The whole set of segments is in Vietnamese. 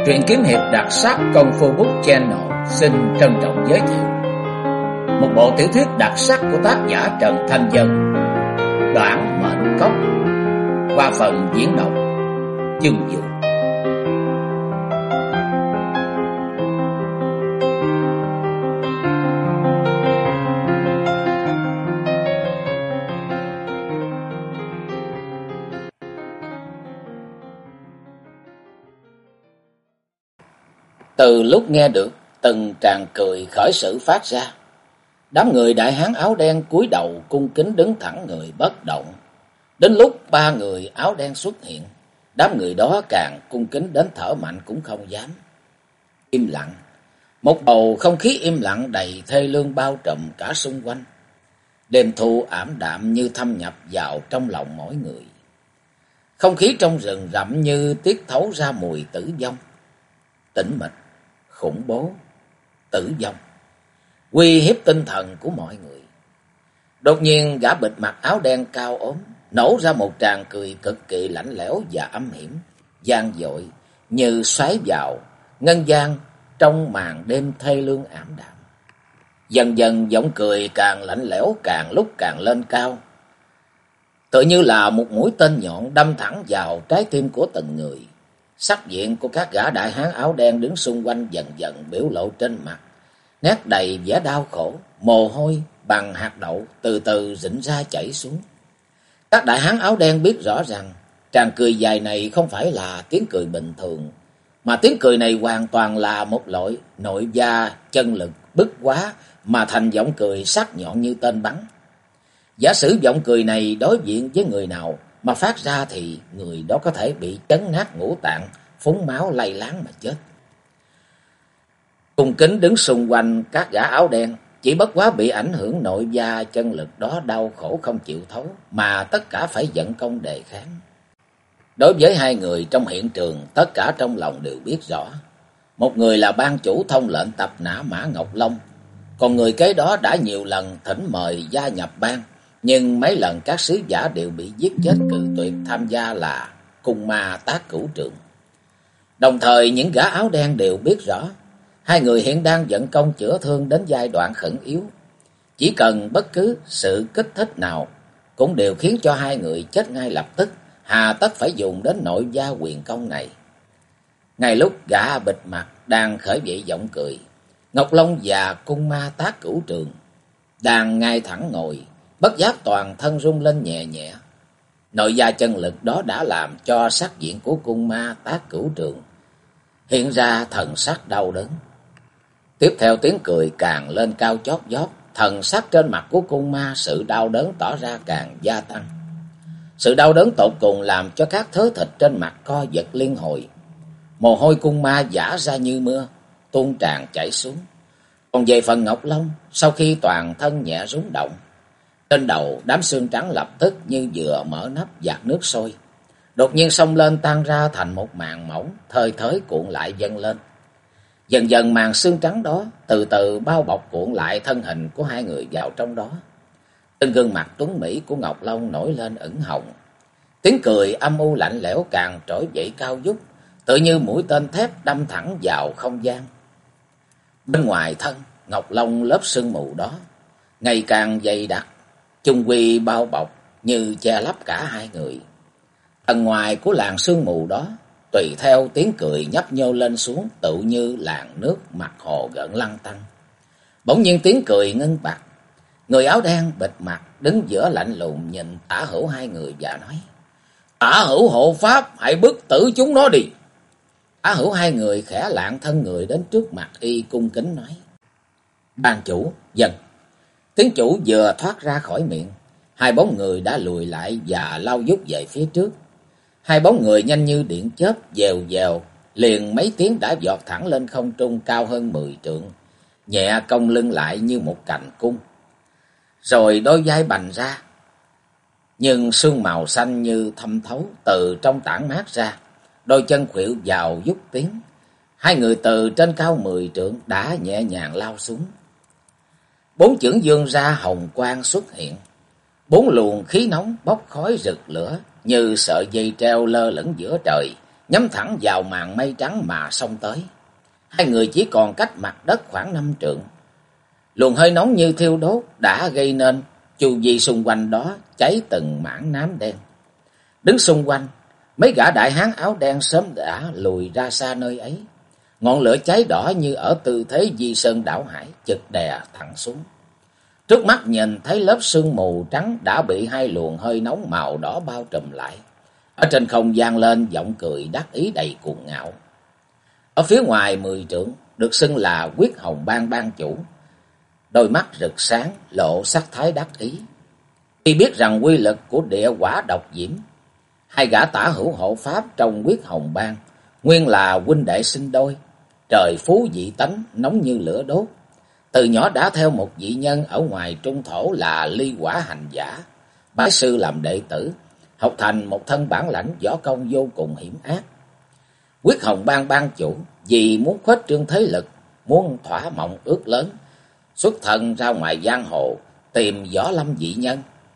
Truyện kiếm hiệp đặc sắc Công Phu Book Channel xin trân trọng giới thiệu một bộ tiểu thuyết đặc sắc của tác giả Trần Thanh Dân, Đoạn Mệnh Cốc, qua phần diễn đọc Dương Dương. Từ lúc nghe được từng tràng cười khởi sự phát ra, đám người đại hán áo đen cúi đầu cung kính đứng thẳng người bất động. Đến lúc ba người áo đen xuất hiện, đám người đó càng cung kính đến thở mạnh cũng không dám. Im lặng, một bầu không khí im lặng đầy thê lương bao trùm cả xung quanh. Đêm thu ảm đạm như thâm nhập vào trong lòng mỗi người. Không khí trong rừng rậm như tiết thấu ra mùi tử vong. Tĩnh mịch, khủng bố, tử vong, uy hiếp tinh thần của mọi người. Đột nhiên gã bịt mặt áo đen cao ốm nổ ra một tràng cười cực kỳ lạnh lẽo và âm hiểm, vang dội như xoáy vào ngân vang trong màn đêm thê lương ảm đạm. Dần dần giọng cười càng lạnh lẽo, càng lúc càng lên cao, tựa như là một mũi tên nhọn đâm thẳng vào trái tim của từng người. Sắc diện của các gã đại hán áo đen đứng xung quanh dần dần biểu lộ trên mặt nét đầy vẻ đau khổ, mồ hôi bằng hạt đậu từ từ rĩnh ra chảy xuống. Các đại hán áo đen biết rõ rằng tràng cười dài này không phải là tiếng cười bình thường, mà tiếng cười này hoàn toàn là một loại nội gia chân lực bức quá mà thành giọng cười sắc nhọn như tên bắn. Giả sử giọng cười này đối diện với người nào mà phát ra thì người đó có thể bị chấn nát ngũ tạng, phúng máu lay láng mà chết. Cung kính đứng xung quanh các gã áo đen chỉ bất quá bị ảnh hưởng nội gia chân lực đó đau khổ không chịu thấu, mà tất cả phải vận công đề kháng. Đối với hai người trong hiện trường, tất cả trong lòng đều biết rõ. Một người là ban chủ thông lệnh tập nã Mã Ngọc Long, còn người kế đó đã nhiều lần thỉnh mời gia nhập ban, nhưng mấy lần các sứ giả đều bị giết chết cự tuyệt tham gia là Cung Ma Tác Cửu Trường. Đồng thời những gã áo đen đều biết rõ, hai người hiện đang vận công chữa thương đến giai đoạn khẩn yếu. Chỉ cần bất cứ sự kích thích nào cũng đều khiến cho hai người chết ngay lập tức, hà tất phải dùng đến nội gia quyền công này. Ngay lúc gã bịt mặt đang khởi dậy giọng cười, Ngọc Long và Cung Ma Tác Cửu Trường đang ngay thẳng ngồi, bất giác toàn thân rung lên nhẹ nhẹ. Nội gia chân lực đó đã làm cho sắc diện của Cung Ma Tác Cửu Trường hiện ra thần sắc đau đớn. Tiếp theo tiếng cười càng lên cao chót vót, thần sắc trên mặt của Cung Ma sự đau đớn tỏ ra càng gia tăng. Sự đau đớn tột cùng làm cho các thớ thịt trên mặt co giật liên hồi. Mồ hôi Cung Ma vã ra như mưa, tuôn tràn chảy xuống. Còn về phần Ngọc Long, sau khi toàn thân nhẹ rung động, trên đầu đám xương trắng lập tức như vừa mở nắp vạc nước sôi, đột nhiên xông lên tan ra thành một màn mỏng, thơi thới cuộn lại dâng lên. Dần dần màn xương trắng đó từ từ bao bọc cuộn lại thân hình của hai người vào trong đó. Trên gương mặt tuấn mỹ của Ngọc Long nổi lên ửng hồng. Tiếng cười âm u lạnh lẽo càng trỗi dậy cao vút, tựa như mũi tên thép đâm thẳng vào không gian. Bên ngoài thân Ngọc Long lớp sương mù đó ngày càng dày đặc, chung quy bao bọc như che lấp cả hai người. Tầng ngoài của làn sương mù đó tùy theo tiếng cười nhấp nhô lên xuống, tựu như làn nước mặt hồ gợn lăn tăn. Bỗng nhiên tiếng cười ngưng bặt. Người áo đen bịt mặt đứng giữa lạnh lùng nhìn tả hữu hai người và nói: "Tả hữu hộ pháp, hãy bức tử chúng nó đi." Tả hữu hai người khẽ lạng thân người đến trước mặt y cung kính nói: "Ban chủ, dần." Tiếng chủ vừa thoát ra khỏi miệng, hai bóng người đã lùi lại và lao vút về phía trước. Hai bóng người nhanh như điện chớp dèo dèo, liền mấy tiếng đã vọt thẳng lên không trung cao hơn 10 trượng, nhẹ cong lưng lại như một cành cung. Rồi đôi vai bành ra, nhưng sương màu xanh như thâm thấu từ trong tản mát ra, đôi chân khuỵu vào vút tiếng. Hai người từ trên cao 10 trượng đã nhẹ nhàng lao xuống. Bốn chưởng vươn ra, hồng quang xuất hiện. Bốn luồng khí nóng bốc khói rực lửa như sợi dây treo lơ lửng giữa trời, nhắm thẳng vào màn mây trắng mà xông tới. Hai người chỉ còn cách mặt đất khoảng 5 trượng. Luồng hơi nóng như thiêu đốt đã gây nên chu vi xung quanh đó cháy từng mảng nám đen. Đứng xung quanh, mấy gã đại hán áo đen sớm đã lùi ra xa nơi ấy. Ngọn lửa cháy đỏ như ở tư thế di sơn đảo hải, chực đè thẳng xuống. Trước mắt nhìn thấy lớp sương mù trắng đã bị hai luồng hơi nóng màu đỏ bao trùm lại. Ở trên không vang lên giọng cười đắc ý đầy cuồng ngạo. Ở phía ngoài 10 trượng, được xưng là Quyết Hồng Bang bang chủ. Đôi mắt rực sáng, lộ sắc thái đắc ý. Khi biết rằng quy lực của địa quả độc diễm, hai gã tả hữu hộ pháp trong Quyết Hồng Bang nguyên là huynh đệ sinh đôi, trời phú dị tánh, nóng như lửa đốt. Từ nhỏ đã theo một vị nhân ở ngoài trung thổ là Ly Quả Hành Giả, bái sư làm đệ tử, học thành một thân bản lãnh võ công vô cùng hiểm ác. Quyết Hồng Bang bang chủ vì muốn khuếch trương thế lực, muốn thỏa mộng ước lớn, xuất thân ra ngoài giang hồ tìm võ lâm dị nhân.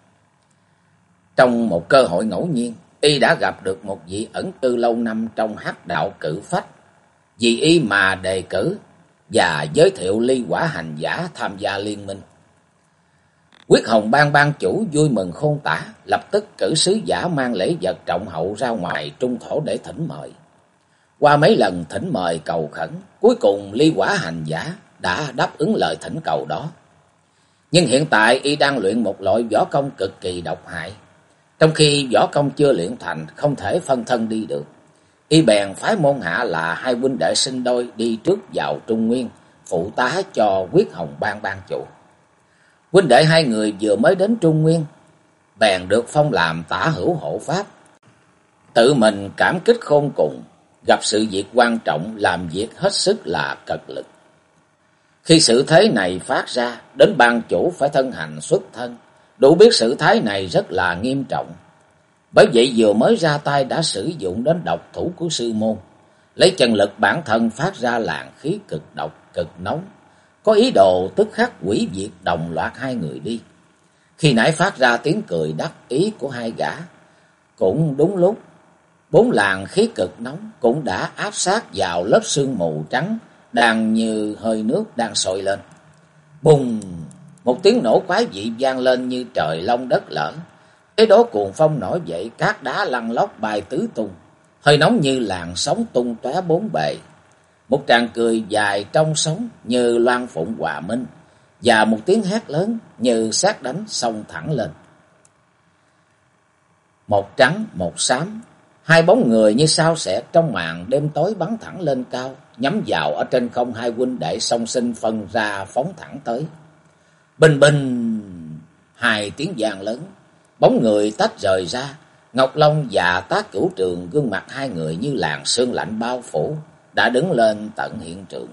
Trong một cơ hội ngẫu nhiên, y đã gặp được một vị ẩn cư lâu năm trong hắc đạo cử phách. Vì y mà đề cử và giới thiệu Ly Quả Hành Giả tham gia liên minh. Quyết Hồng Bang bang chủ vui mừng khôn tả, lập tức cử sứ giả mang lễ vật trọng hậu ra ngoài trung thổ để thỉnh mời. Qua mấy lần thỉnh mời cầu khẩn, cuối cùng Ly Quả Hành Giả đã đáp ứng lời thỉnh cầu đó. Nhưng hiện tại y đang luyện một loại võ công cực kỳ độc hại. Trong khi võ công chưa luyện thành, không thể phân thân đi được. Y bèn phái môn hạ là hai huynh đệ sinh đôi đi trước vào Trung Nguyên, phụ tá cho Quyết Hồng Bang bang chủ. Huynh đệ hai người vừa mới đến Trung Nguyên, bèn được phong làm tả hữu hộ pháp. Tự mình cảm kích khôn cùng, gặp sự việc quan trọng làm việc hết sức là cật lực. Khi sự thế này phát ra, đến bang chủ phải thân hành xuất thân, đủ biết sự thái này rất là nghiêm trọng. Bởi vậy vừa mới ra tay đã sử dụng đến độc thủ của sư môn, lấy chân lực bản thân phát ra làn khí cực độc, cực nóng, có ý đồ tức khắc hủy diệt đồng loạt hai người đi. Khi nãy phát ra tiếng cười đắc ý của hai gã, cũng đúng lúc, 4 làn khí cực nóng cũng đã áp sát vào lớp sương mù trắng đang như hơi nước đang sôi lên. Bùng! Một tiếng nổ quái dị vang lên như trời long đất lở. Thế đó cuồng phong nổi dậy, cát đá lăn lóc bay tứ tung, hơi nóng như làn sóng tung tóe bốn bề. Một tràng cười dài trong sóng như loan phụng hòa minh, và một tiếng hét lớn như sét đánh xông thẳng lên. Một trắng một xám, hai bóng người như sao xẹt trong màn đêm tối bắn thẳng lên cao, nhắm vào ở trên không hai huynh đệ song sinh phân ra phóng thẳng tới. Bình bình, hai tiếng vang lớn, bóng người tách rời ra. Ngọc Long và Tác Cửu Trường gương mặt hai người như làn sương lạnh bao phủ, đã đứng lên tận hiện trường.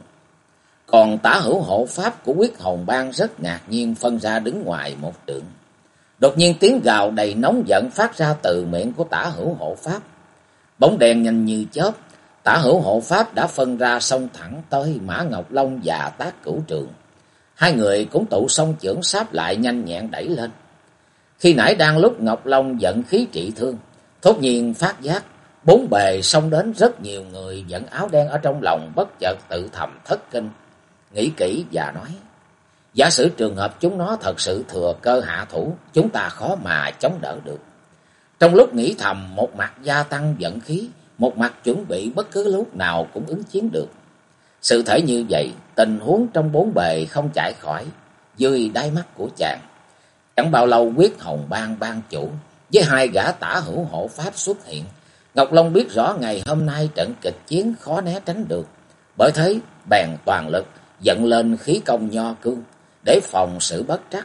Còn tả hữu hộ pháp của Quyết Hồng Bang rất ngạc nhiên phân ra đứng ngoài một trượng. Đột nhiên tiếng gào đầy nóng giận phát ra từ miệng của tả hữu hộ pháp. Bóng đèn nhanh như chớp, tả hữu hộ pháp đã phân ra xông thẳng tới Mã Ngọc Long và Tác Cửu Trường. Hai người cũng tụ song chưởng sáp lại nhanh nhẹn đẩy lên. Khi nãy đang lúc Ngọc Long giận khí trị thương, thốt nhiên phát giác bốn bề xông đến rất nhiều người dẫn áo đen, ở trong lòng bất chợt tự thầm thất kinh, nghĩ kỹ và nói: giả sử trường hợp chúng nó thật sự thừa cơ hạ thủ, chúng ta khó mà chống đỡ được. Trong lúc nghĩ thầm, một mặt gia tăng vận khí, một mặt chuẩn bị bất cứ lúc nào cũng ứng chiến được. Sự thể như vậy, tình huống trong bốn bề không chạy khỏi dưới đáy mắt của chàng. Chẳng bao lâu Quyết Hồng Bang bang chủ với hai gã tả hữu hộ pháp xuất hiện. Ngọc Long biết rõ ngày hôm nay trận kịch chiến khó né tránh được, bởi thế bèn toàn lực dẫn lên khí công nho cương để phòng sự bất trắc.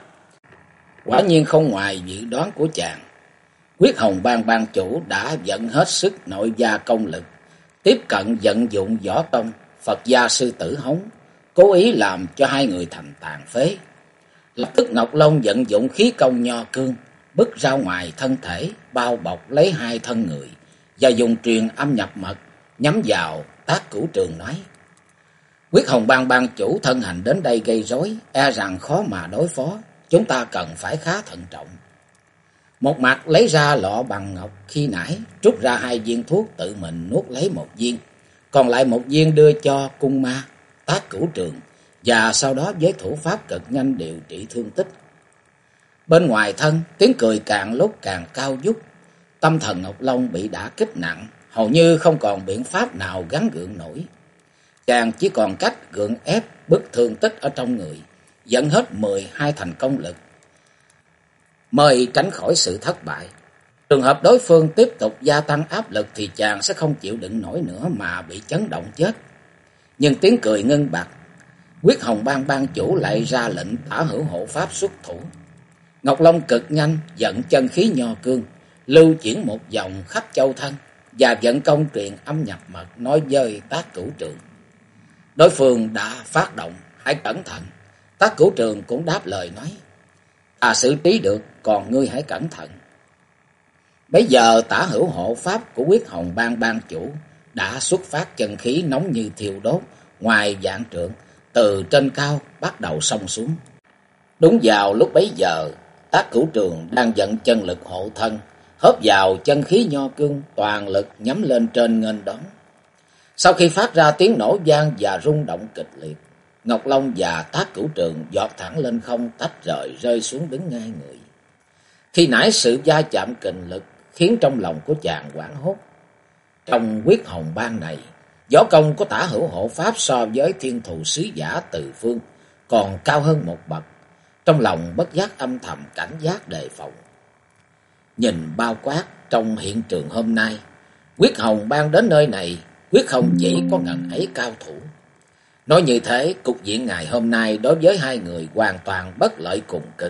Quả nhiên không ngoài dự đoán của chàng, Quyết Hồng Bang bang chủ đã dẫn hết sức nội gia công lực, tiếp cận vận dụng võ công Phật gia sư tử hống, cố ý làm cho hai người thành tàn phế. Lập tức Ngọc Long vận dụng khí công nho cương, bước ra ngoài thân thể, bao bọc lấy hai thân người, và dùng truyền âm nhập mật nhắm vào Tác Cửu Trường nói: Quyết Hồng Bang bang chủ thân hành đến đây gây rối, e rằng khó mà đối phó, chúng ta cần phải khá thận trọng. Một mặt lấy ra lọ bằng ngọc khi nãy, rút ra 2 viên thuốc tự mình nuốt lấy 1 viên, còn lại 1 viên đưa cho cung ma Tác Cửu Trường, và sau đó với thủ pháp cực nhanh điều trị thương tích. Bên ngoài thân, tiếng cười càng lúc càng cao vút. Tâm thần Ngọc Long bị đả kích nặng, hầu như không còn biện pháp nào gắng gượng nổi. Chàng chỉ còn cách gượng ép bức thương tích ở trong người, dẫn hết 12 thành công lực, mới tránh khỏi sự thất bại. Trường hợp đối phương tiếp tục gia tăng áp lực thì chàng sẽ không chịu đựng nổi nữa mà bị chấn động chết. Nhưng tiếng cười ngưng bặt, Quyết Hồng Bang bang chủ lại ra lệnh Tả Hữu hộ pháp xuất thủ. Ngọc Long cực nhanh vận chân khí nho cương, lưu chuyển một vòng khắp châu thân và vận công truyền âm nhập mật nói với Tác Cửu Trường. Đối phương đã phát động, hãy cẩn thận. Tác Cửu Trường cũng đáp lời nói, ta xử trí được, còn ngươi hãy cẩn thận. Bây giờ Tả Hữu hộ pháp của Quyết Hồng Bang bang chủ đã xuất phát chân khí nóng như thiêu đốt, ngoài vạn trượng, từ trên cao bắt đầu xông xuống. Đúng vào lúc bấy giờ, Tác Cửu Trường đang vận chân lực hộ thân, hớp vào chân khí nho cương, toàn lực nhắm lên trên nghênh đón. Sau khi phát ra tiếng nổ vang và rung động kịch liệt, Ngọc Long và Tác Cửu Trường giọt thẳng lên không, tách rời rơi xuống đứng ngay người. Khi nãy sự va chạm kình lực khiến trong lòng của chàng hoảng hốt. Trong Quyết Hồng Bang này, võ công của Tả Hữu hộ pháp so với Thiên Thù sứ giả Từ Phương còn cao hơn một bậc. Trong lòng bất giác âm thầm cảnh giác đề phòng. Nhìn bao quát trong hiện trường hôm nay, Quyết Hồng Bang đến nơi này quyết không chỉ có ngần ấy cao thủ. Nói như thế, cục diện ngày hôm nay đối với hai người hoàn toàn bất lợi cùng cực.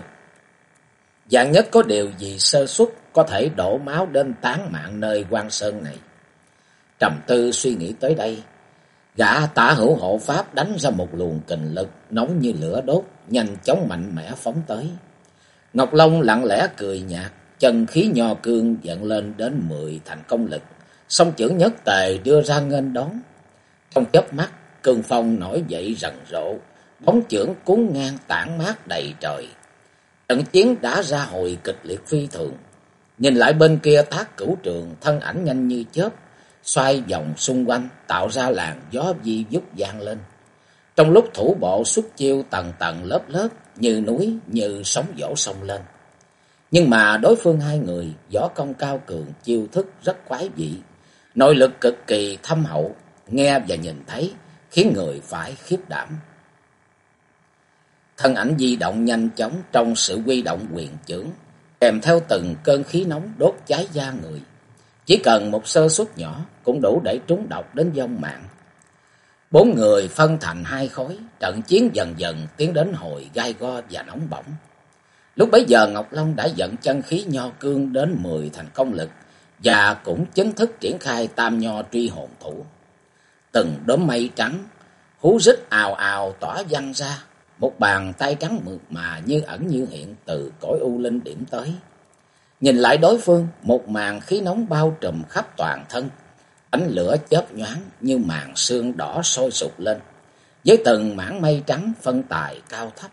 Vạn nhất có điều gì sơ suất có thể đổ máu đến tán mạng nơi Quan Sơn này. Trầm tư suy nghĩ tới đây, gã Tả Hữu hộ pháp đánh ra một luồng kình lực nóng như lửa đốt, nhanh chóng mạnh mẽ phóng tới. Ngọc Long lặng lẽ cười nhạt, chân khí nho cương vận lên đến 10 thành công lực, song chưởng nhất tề đưa ra nghênh đón. Trong chớp mắt, cơn phong nổi dậy rần rộ, bóng chưởng cuốn ngang tản mát đầy trời. Trận chiến đã ra hồi kịch liệt phi thường. Nhìn lại bên kia, Tác Cửu Trường thân ảnh nhanh như chớp, xoay vòng xung quanh, tạo ra làn gió vi vút vang lên. Trong lúc thủ bộ xuất chiêu tầng tầng lớp lớp, như núi, như sóng vỗ sông lên. Nhưng mà đối phương hai người, võ công cao cường, chiêu thức rất quái dị, nội lực cực kỳ thâm hậu, nghe và nhìn thấy khiến người phải khiếp đảm. Thân ảnh di động nhanh chóng trong sự huy động quyền chưởng, kèm theo từng cơn khí nóng đốt cháy da người. Chỉ cần một sơ suất nhỏ cũng đủ để trúng độc đến vong mạng. 4 người phân thành 2 khối, trận chiến dần dần tiến đến hồi gai go và nóng bỏng. Lúc bấy giờ Ngọc Long đã vận chân khí nho cương đến 10 thành công lực và cũng chính thức triển khai Tam Nho Truy Hồn Thủ. Từng đốm mây trắng hú rít ào ào tỏa văng ra, một bàn tay trắng mượt mà như ẩn như hiện từ cõi u linh điểm tới. Nhìn lại đối phương, một màn khí nóng bao trùm khắp toàn thân, ánh lửa chớp nhoáng như màn sương đỏ sôi sục lên, với từng mảng mây trắng phân tài cao thấp.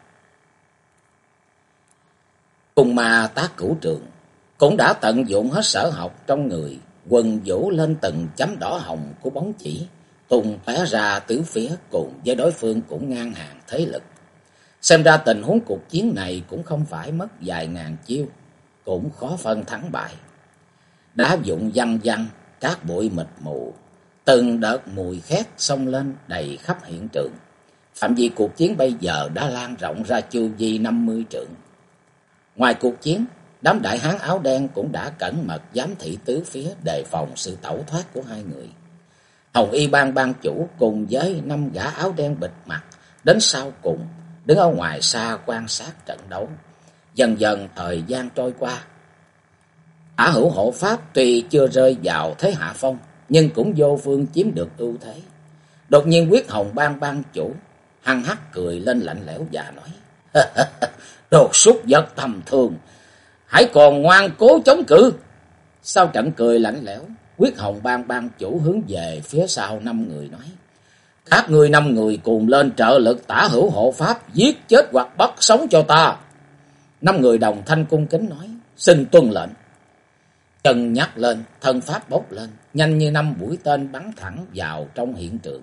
Cùng mà Tác Cửu Trường cũng đã tận dụng hết sở học trong người, quần vũ lên từng chấm đỏ hồng của bóng chỉ, tung tóe ra tứ phía, cùng với đối phương cũng ngang hàng thế lực. Xem ra tình huống cuộc chiến này cũng không phải mất vài ngàn chiêu, cũng khó phân thắng bại. Đá vụn văng văng, cát bụi mịt mù, từng đợt mùi khét xông lên đầy khắp hiện trường. Phạm vi cuộc chiến bây giờ đã lan rộng ra chu vi 50 trượng. Ngoài cuộc chiến, đám đại hán áo đen cũng đã cẩn mật giám thị tứ phía, đề phòng sự tẩu thoát của hai người. Hồng Y Bang bang chủ cùng với 5 gã áo đen bịt mặt đến sau cùng, đứng ở ngoài xa quan sát trận đấu. Dần dần thời gian trôi qua, Tả Hữu hộ pháp tuy chưa rơi vào thế hạ phong, nhưng cũng vô phương chiếm được ưu thế. Đột nhiên Quyết Hồng Bang bang chủ hăng hắc cười lên lạnh lẽo và nói: Đồ súc vật tầm thường, hãy còn ngoan cố chống cự. Sau trận cười lạnh lẽo, Quyết Hồng Bang bang chủ hướng về phía sau 5 người nói: Các ngươi 5 người cùng lên trợ lực Tả Hữu hộ pháp, giết chết hoặc bắt sống cho ta. 5 người đồng thanh cung kính nói: Xin tuân lệnh. Chân nhắc lên, thân pháp bốc lên, nhanh như 5 mũi tên bắn thẳng vào trong hiện trường.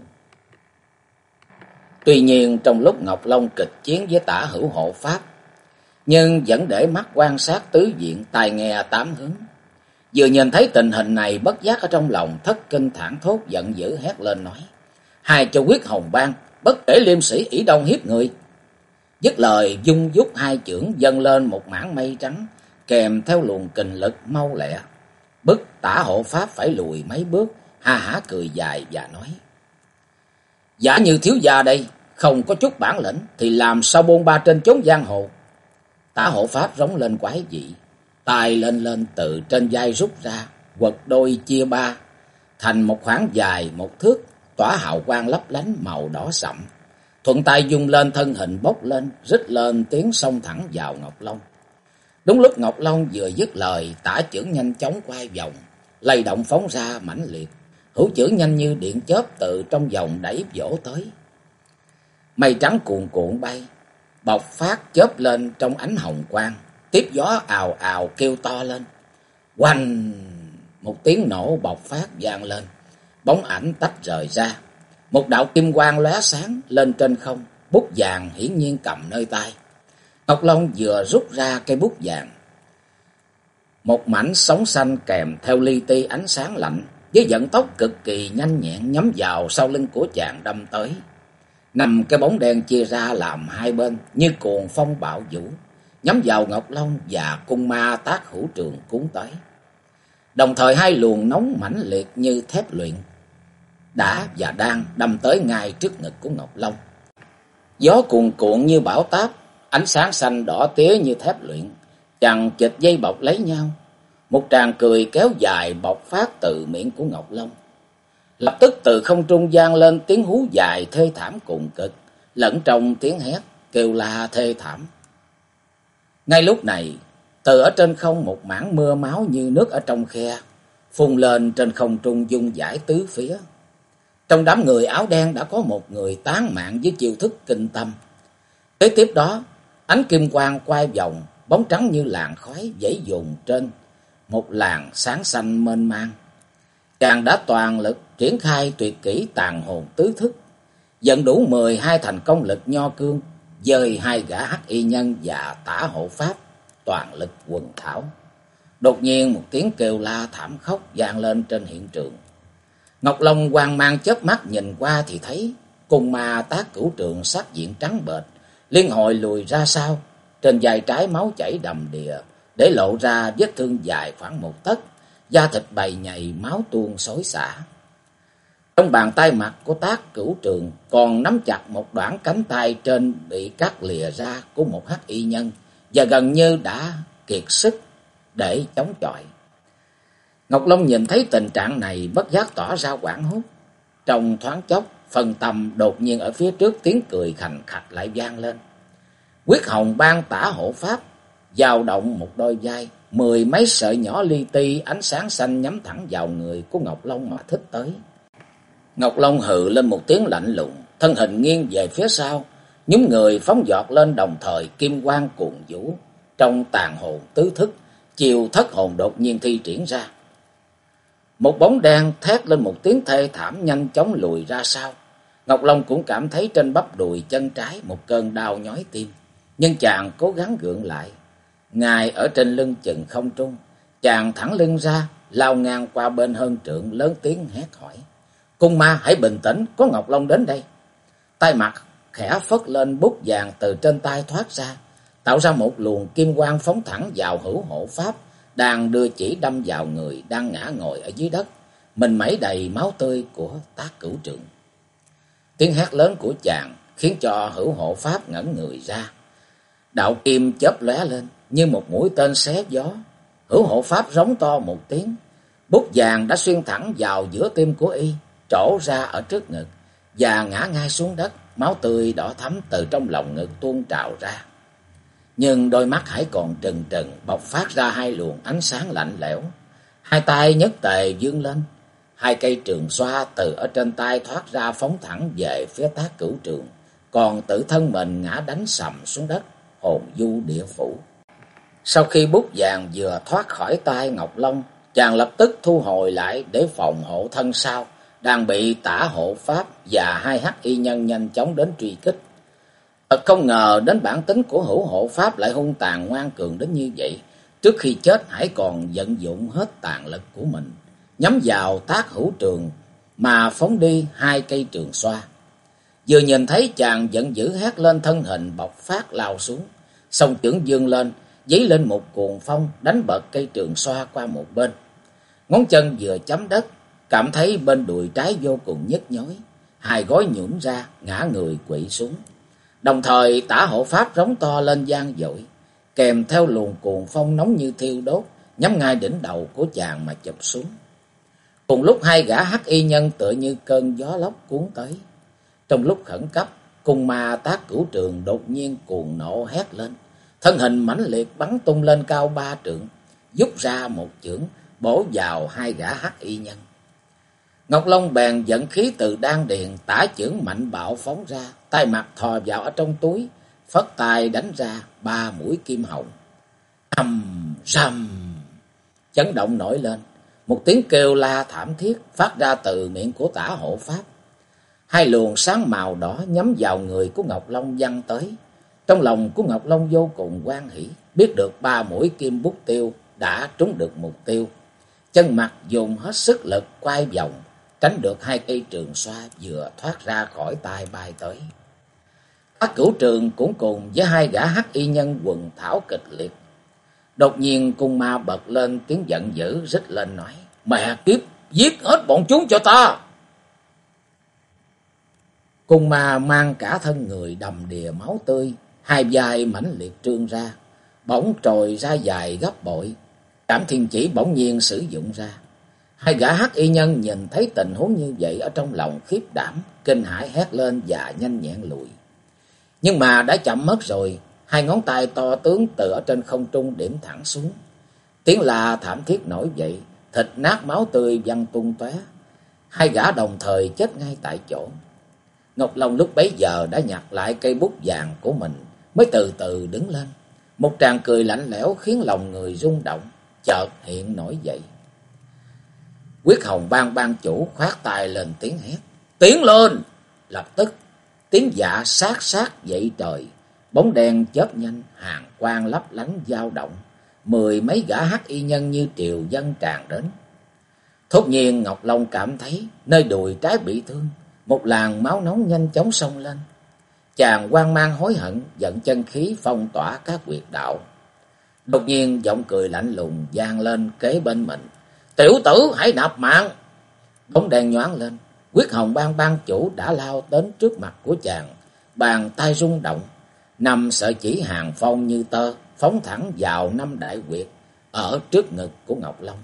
Tuy nhiên trong lúc Ngọc Long kịch chiến với Tả Hữu hộ pháp, nhưng vẫn để mắt quan sát tứ diện, tai nghe tám hướng. Vừa nhìn thấy tình hình này, bất giác ở trong lòng thất kinh thảng thốt, giận dữ hét lên nói: Hai cho quyết hồng bang, bất kể liêm sĩ ỷ đông hiếp người. Dứt lời dung dút hai chưởng dâng lên một mảng mây trắng, kèm theo luồng kình lực mau lẹ, bức Tả hộ pháp phải lùi mấy bước, ha hả cười dài và nói: Giả như thiếu gia đây không có chút bản lĩnh thì làm sao bôn ba trên chốn giang hồ. Tả hộ pháp rống lên quái dị, tay lên từ trên vai rút ra, quật đôi chia ba thành một khoảng dài 1 thước, tỏa hào quang lấp lánh màu đỏ sậm. Thuận tay dung lên, thân hình bốc lên, rít lên tiếng xông thẳng vào Ngọc Long. Đúng lúc Ngọc Long vừa dứt lời, tả chưởng nhanh chóng quay vòng, lay động phóng ra mãnh liệt. Hữu chưởng nhanh như điện chớp từ trong vòng đẩy vỗ tới. Mây trắng cuồn cuộn bay, bộc phát chớp lên trong ánh hồng quang, tiếp gió ào ào kêu to lên. Oanh! Một tiếng nổ bộc phát vang lên, bóng ảnh tách rời ra. Một đạo kim quang lóe sáng lên trên không, bút vàng hiển nhiên cầm nơi tay. Ngọc Long vừa rút ra cây bút vàng, một mảnh sóng xanh kèm theo li ti ánh sáng lạnh, với vận tốc cực kỳ nhanh nhẹn nhắm vào sau lưng của chàng đâm tới. 5 cái bóng đen chia ra làm hai bên như cuồng phong bạo vũ, nhắm vào Ngọc Long và cung ma Tác Hữu Trường cuốn tới. Đồng thời hai luồng nóng mãnh liệt như thép luyện đã và đang đâm tới ngay trước ngực của Ngọc Long. Gió cuồn cuộn như bão táp, ánh sáng xanh đỏ tía như thép luyện, chằng chịt dây bọc lấy nhau. Một tràng cười kéo dài bộc phát từ miệng của Ngọc Long. Lập tức từ không trung vang lên tiếng hú dài thê thảm cùng cực, lẫn trong tiếng hét kêu la thê thảm. Ngay lúc này, từ ở trên không một mảng mưa máu như nước ở trong khe phun lên trên không trung, dung dãi tứ phía. Trong đám người áo đen đã có một người tán mạng với chiêu thức kinh tâm. Kế tiếp đó, ánh kim quang quay vòng, bóng trắng như làn khói dãy dồn trên một làn sáng xanh mênh mang. Chàng đã toàn lực triển khai tuyệt kỹ tàn hồn tứ thức, dẫn đủ 12 thành công lực nho cương, dời 2 gã hắc y nhân và Tả hộ pháp toàn lực quần thảo. Đột nhiên một tiếng kêu la thảm khốc vang lên trên hiện trường. Ngọc Long hoang mang chớp mắt nhìn qua thì thấy cung ma Tác Cửu Trường sắc diện trắng bệch, liên hồi lùi ra sau, trên vai trái máu chảy đầm đìa, để lộ ra vết thương dài khoảng 1 tấc, da thịt bầy nhầy, máu tuôn xối xả. Trong bàn tay mặt của Tác Cửu Trường còn nắm chặt một đoạn cánh tay trên bị cắt lìa ra của một hắc y nhân, và gần như đã kiệt sức để chống chọi. Ngọc Long nhìn thấy tình trạng này bất giác tỏ ra hoảng hốt. Trong thoáng chốc, phân tâm đột nhiên ở phía trước tiếng cười khành khạch lại vang lên. Quyết hồng bang Tả hộ pháp dao động một đôi vai, 10 mấy sợi nhỏ li ti ánh sáng xanh nhắm thẳng vào người của Ngọc Long mà thích tới. Ngọc Long hừ lên một tiếng lạnh lùng, thân hình nghiêng về phía sau, nhúng người phóng giọt lên, đồng thời kim quang cuồn vũ trong tàn hồn tứ thức, chiêu thất hồn đột nhiên thi triển ra. Một bóng đen thét lên một tiếng thê thảm, nhanh chóng lùi ra sau. Ngọc Long cũng cảm thấy trên bắp đùi chân trái một cơn đau nhói tim, nhưng chàng cố gắng gượng lại. Ngài ở trên lưng chừng không trung, chàng thẳng lưng ra, lao ngang qua bên hơn trượng, lớn tiếng hét hỏi: Cung ma hãy bình tĩnh, có Ngọc Long đến đây. Tay mặt khẽ phất lên, bút vàng từ trên tay thoát ra, tạo ra một luồng kim quang phóng thẳng vào Hữu hộ pháp đang đưa chỉ đâm vào người đang ngã ngồi ở dưới đất, mình mẩy đầy máu tươi của Tác Cửu Trường. Tiếng hét lớn của chàng khiến cho Hữu hộ pháp ngẩn người ra. Đạo kim chớp lóe lên như một mũi tên xé gió. Hữu hộ pháp rống to một tiếng, bút vàng đã xuyên thẳng vào giữa tim của y, trổ ra ở trước ngực và ngã ngay xuống đất. Máu tươi đỏ thắm từ trong lòng ngực tuôn trào ra. Nhưng đôi mắt hãy còn trừng trừng, bộc phát ra 2 luồng ánh sáng lạnh lẽo. Hai tay nhất tề vươn lên, 2 cây trường xoa từ ở trên tay thoát ra, phóng thẳng về phía Tác Cửu Trường, còn tự thân mình ngã đánh sầm xuống đất, hồn du địa phủ. Sau khi bút vàng vừa thoát khỏi tay Ngọc Long, chàng lập tức thu hồi lại để phòng hộ thân sau, đang bị Tả Hộ Pháp và hai hắc y nhân nhanh chóng đến truy kích. Thật không ngờ đến bản tính của Hữu Hộ Pháp lại hung tàn ngoan cường đến như vậy. Trước khi chết hãy còn vận dụng hết tàn lực của mình, nhắm vào Tác Hữu Trường mà phóng đi hai cây trường xoa. Vừa nhìn thấy chàng giận dữ hét lên, thân hình bộc phát lao xuống, song chưởng vươn lên, dấy lên một cuồng phong đánh bật cây trường xoa qua một bên. Ngón chân vừa chấm đất, cảm thấy bên đùi trái vô cùng nhức nhối, hai gối nhũn ra, ngã người quỵ xuống. Đồng thời Tả Hộ Pháp rống to lên vang dội, kèm theo luồng cuồng phong nóng như thiêu đốt, nhắm ngay đỉnh đầu của chàng mà chụp xuống. Cùng lúc hai gã hắc y nhân tựa như cơn gió lốc cuốn tới. Trong lúc khẩn cấp, cung ma Tác Cửu Trường đột nhiên cuồng nộ hét lên, thân hình mãnh liệt bắn tung lên cao 3 trượng, rút ra một chưởng bổ vào hai gã hắc y nhân. Ngọc Long bèn dẫn khí từ đan điền, tả chưởng mạnh bạo phóng ra, tay mặt thò vào ở trong túi, phất tay đánh ra 3 mũi kim hồng. Ầm rầm, chấn động nổi lên, một tiếng kêu la thảm thiết phát ra từ miệng của Tả Hộ Pháp. Hai luồng sáng màu đỏ nhắm vào người của Ngọc Long văng tới. Trong lòng của Ngọc Long vô cùng hoan hỉ, biết được 3 mũi kim bút tiêu đã trúng được mục tiêu. Chân mặt dùng hết sức lực quay vòng, tránh được hai cây trường xoa vừa thoát ra khỏi tay bay tới. Tác Cửu Trường cũng cùng với hai gã hắc y nhân quần thảo kịch liệt. Đột nhiên cung ma bật lên tiếng giận dữ, rít lên nói: "Mẹ kiếp, giết hết bọn chúng cho ta!" Cung ma mang cả thân người đầm đìa máu tươi, hai vai mãnh liệt trương ra, bỗng trồi ra dài gấp bội. Trảm Thiên Chỉ bỗng nhiên sử dụng ra. Hai gã hắc y nhân nhìn thấy tình huống như vậy, ở trong lòng khiếp đảm, kinh hãi hét lên và nhanh nhẹn lùi. Nhưng mà đã chậm mất rồi, hai ngón tay to tướng từ ở trên không trung điểm thẳng xuống. Tiếng la thảm thiết nổi dậy, thịt nát máu tươi văng tung tóe. Hai gã đồng thời chết ngay tại chỗ. Ngọc Long lúc bấy giờ đã nhặt lại cây bút vàng của mình, mới từ từ đứng lên. Một tràng cười lạnh lẽo khiến lòng người rung động, chợt hiện nổi dậy. Quyết Hồng Bang bang chủ khoát tay lên tiếng hét: "Tiến lên!" Lập tức tiếng dạ sát sát dậy trời, bóng đen chớp nhanh, hàn quang lấp lánh dao động, 10 mấy gã hắc y nhân như triều dân tràn đến. Thốt nhiên Ngọc Long cảm thấy nơi đùi trái bị thương, một làn máu nóng nhanh chóng xông lên. Chàng hoang mang hối hận, giận chân khí phong tỏa các huyệt đạo. Đột nhiên giọng cười lạnh lùng vang lên kế bên mình: "Tiểu tử, hãy nạp mạng!" Bóng đen nhoáng lên, Quyết Hồng Bang bang chủ đã lao đến trước mặt của chàng, bàn tay rung động, 5 sợi chỉ hàng phong như tơ phóng thẳng vào 5 đại huyệt ở trước ngực của Ngọc Long.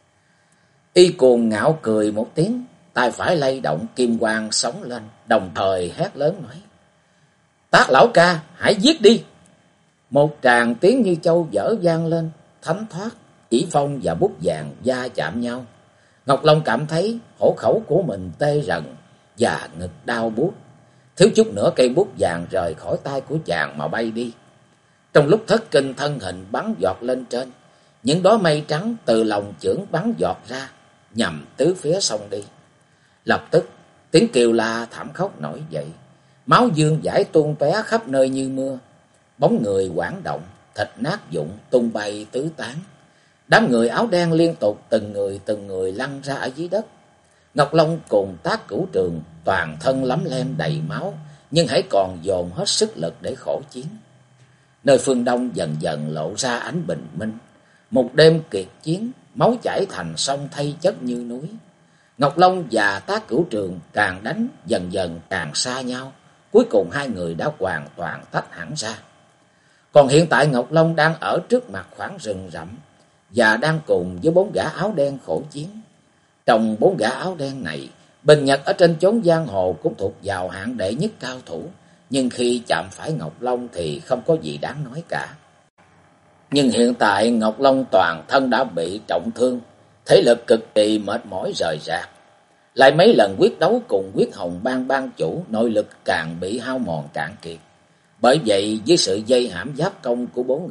Y cuồng ngạo cười một tiếng, tay phải lay động, kim quang sóng lên, đồng thời hét lớn nói: "Tác lão ca, hãy giết đi!" Một tràng tiếng như châu dở vang lên, thánh thoát, chỉ phong và bút vàng va chạm nhau. Ngọc Long cảm thấy hổ khẩu của mình tê rần và ngực đau buốt, thiếu chút nữa cây bút vàng rời khỏi tay của chàng mà bay đi. Trong lúc thất kinh, thân hình bắn giọt lên trên, những đóa mây trắng từ lòng chưởng bắn giọt ra, nhằm tứ phía sông đi. Lập tức tiếng kêu la thảm khốc nổi dậy, máu dương dãi tuôn tóe khắp nơi như mưa, bóng người hoảng động, thịt nát vụn tung bay tứ tán. Đám người áo đen liên tục từng người lăn ra ở dưới đất. Ngọc Long cùng Tác Cửu Trường toàn thân lấm lem đầy máu, nhưng hãy còn dồn hết sức lực để khổ chiến. Nơi phương đông dần dần lộ ra ánh bình minh. Một đêm kiệt chiến, máu chảy thành sông thay chất như núi. Ngọc Long và Tác Cửu Trường càng đánh dần dần càng xa nhau. Cuối cùng hai người đã hoàn toàn tách hẳn ra. Còn hiện tại Ngọc Long đang ở trước mặt khoảng rừng rậm và đang cùng với 4 gã áo đen khổ chiến. Trong 4 gã áo đen này, Bình Nhật ở trên chốn giang hồ cũng thuộc vào hạng đệ nhất cao thủ, nhưng khi chạm phải Ngọc Long thì không có gì đáng nói cả. Nhưng hiện tại Ngọc Long toàn thân đã bị trọng thương, thể lực cực kỳ mệt mỏi rời rạc. Lại mấy lần quyết đấu cùng Quyết Hồng Bang bang chủ, nội lực càng bị hao mòn cạn kiệt. Bởi vậy với sự dây hãm giáp công của 4 người,